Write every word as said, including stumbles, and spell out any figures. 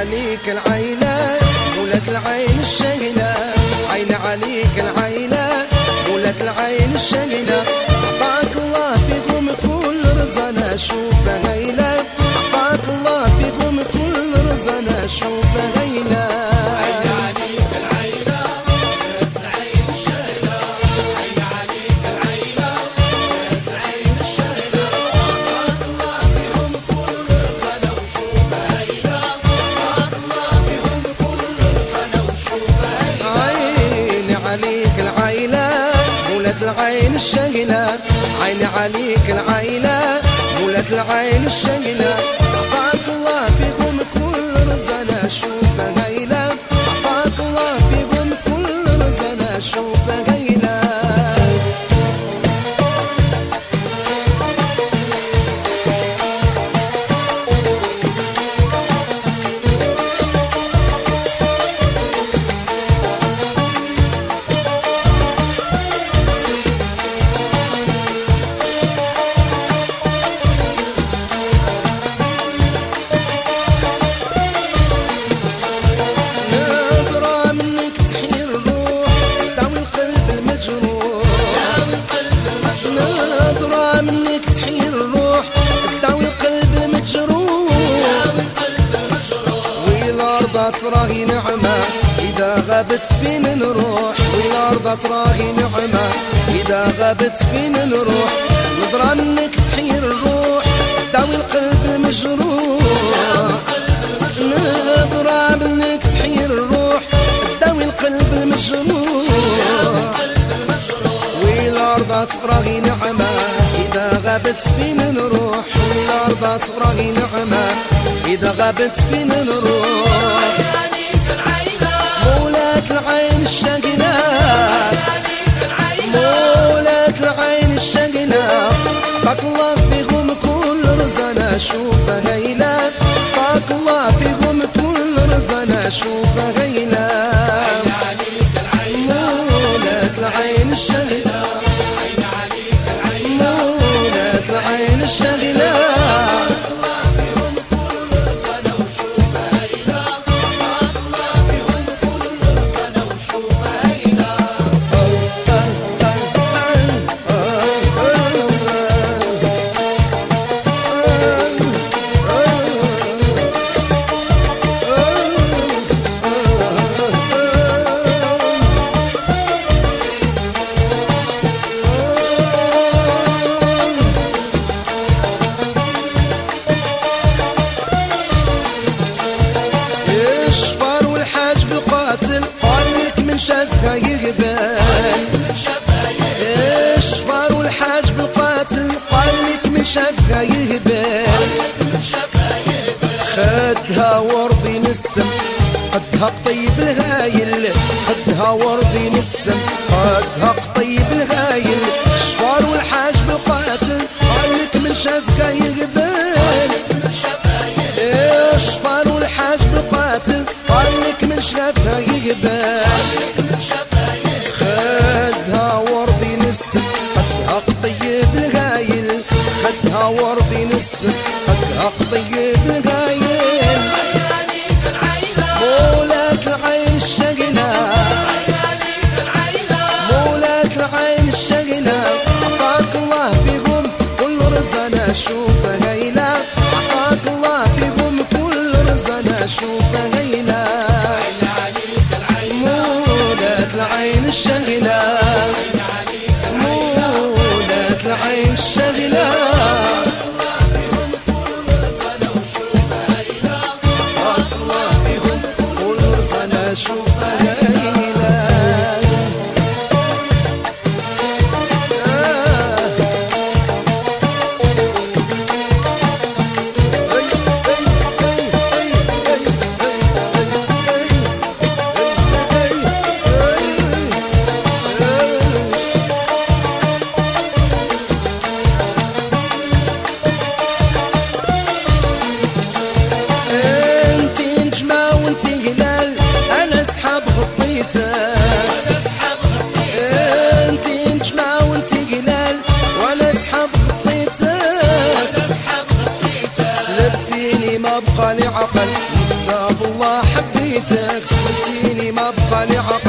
عليك العيلة ولد العين الشهلة، عين عليك العيلة ولد العين الشهلة. عطاك الله فيكم كل رزقنا شوفه هيلة، عطاك الله فيكم كل رزقنا شوفه هيلة. عين عليك العيلة ولد العين الشهلة، عين عليك العيلة ولد العين الشهلة. عطاك الله فيهم كل رزقنا وشوفه هيلة، عطاك الله فيهم كل رزقنا وشوفه هيلة. عين عليك العيلة ولد العين الشهلة، عين عليك العيلة ولد العين الشهلة. عطاك الله فيكم كل رزقنا شوفه هيلة، عطاك الله فيكم كل رزقنا شوفه هيلة. تراهي نعمة إذا غابت فين نروح، والأرض تراهي نعمة إذا غابت فين نروح. نضرى منك تحير الروح تداوي القلب المجروح، نضرى منك تحير الروح تداوي القلب المجروح. والأرض تراهي نعمة إذا غابت فين نروح، والأرض تراهي نعمة إذا غابت فين نروح. مولات العين الشهلة، مولات العين الشهلة. عطاك الله فيهم كل رزقنا شوفه هيلة، عطاك الله فيهم كل رزقنا شوفه هيلة. مولات العين الشهلة، مولات العين الشهلة. الشفار والحاج بالقاتل قالك من شافها يقبل، الشفار والحاج بالقاتل قالك من شافها يقبل. خدها ورضي نسم خدها قطيب الهايل، خدها ورضي نسم خدها قطيب الهايل. الشفار والحاج بالقاتل قالك من شافها يقبل، الشفار والحاج بالقاتل قالك من شافها يقبل. خدها ورضي نسم خدها قطيب الهايل، خدها ورضي نسم خدها قطيب الهايل. مولات العين الشهلة، مولات العين الشهلة. عطاك الله فيهم كل رزقنا شوفه هيلة، عطاك الله فيهم كل رزقنا شوفه هيلة. مولات العين الشهلة، مولات العين الشهلة. شوفها هيلة. انتي نجمة وانتي هلال انا اسحب غطيتك، انتي نجمة وانتي هلال وانا اسحب غطيتك. سلبتيني ما بقى لي عقل تاب الله حبيتك سلتيني ما بقى لي عقل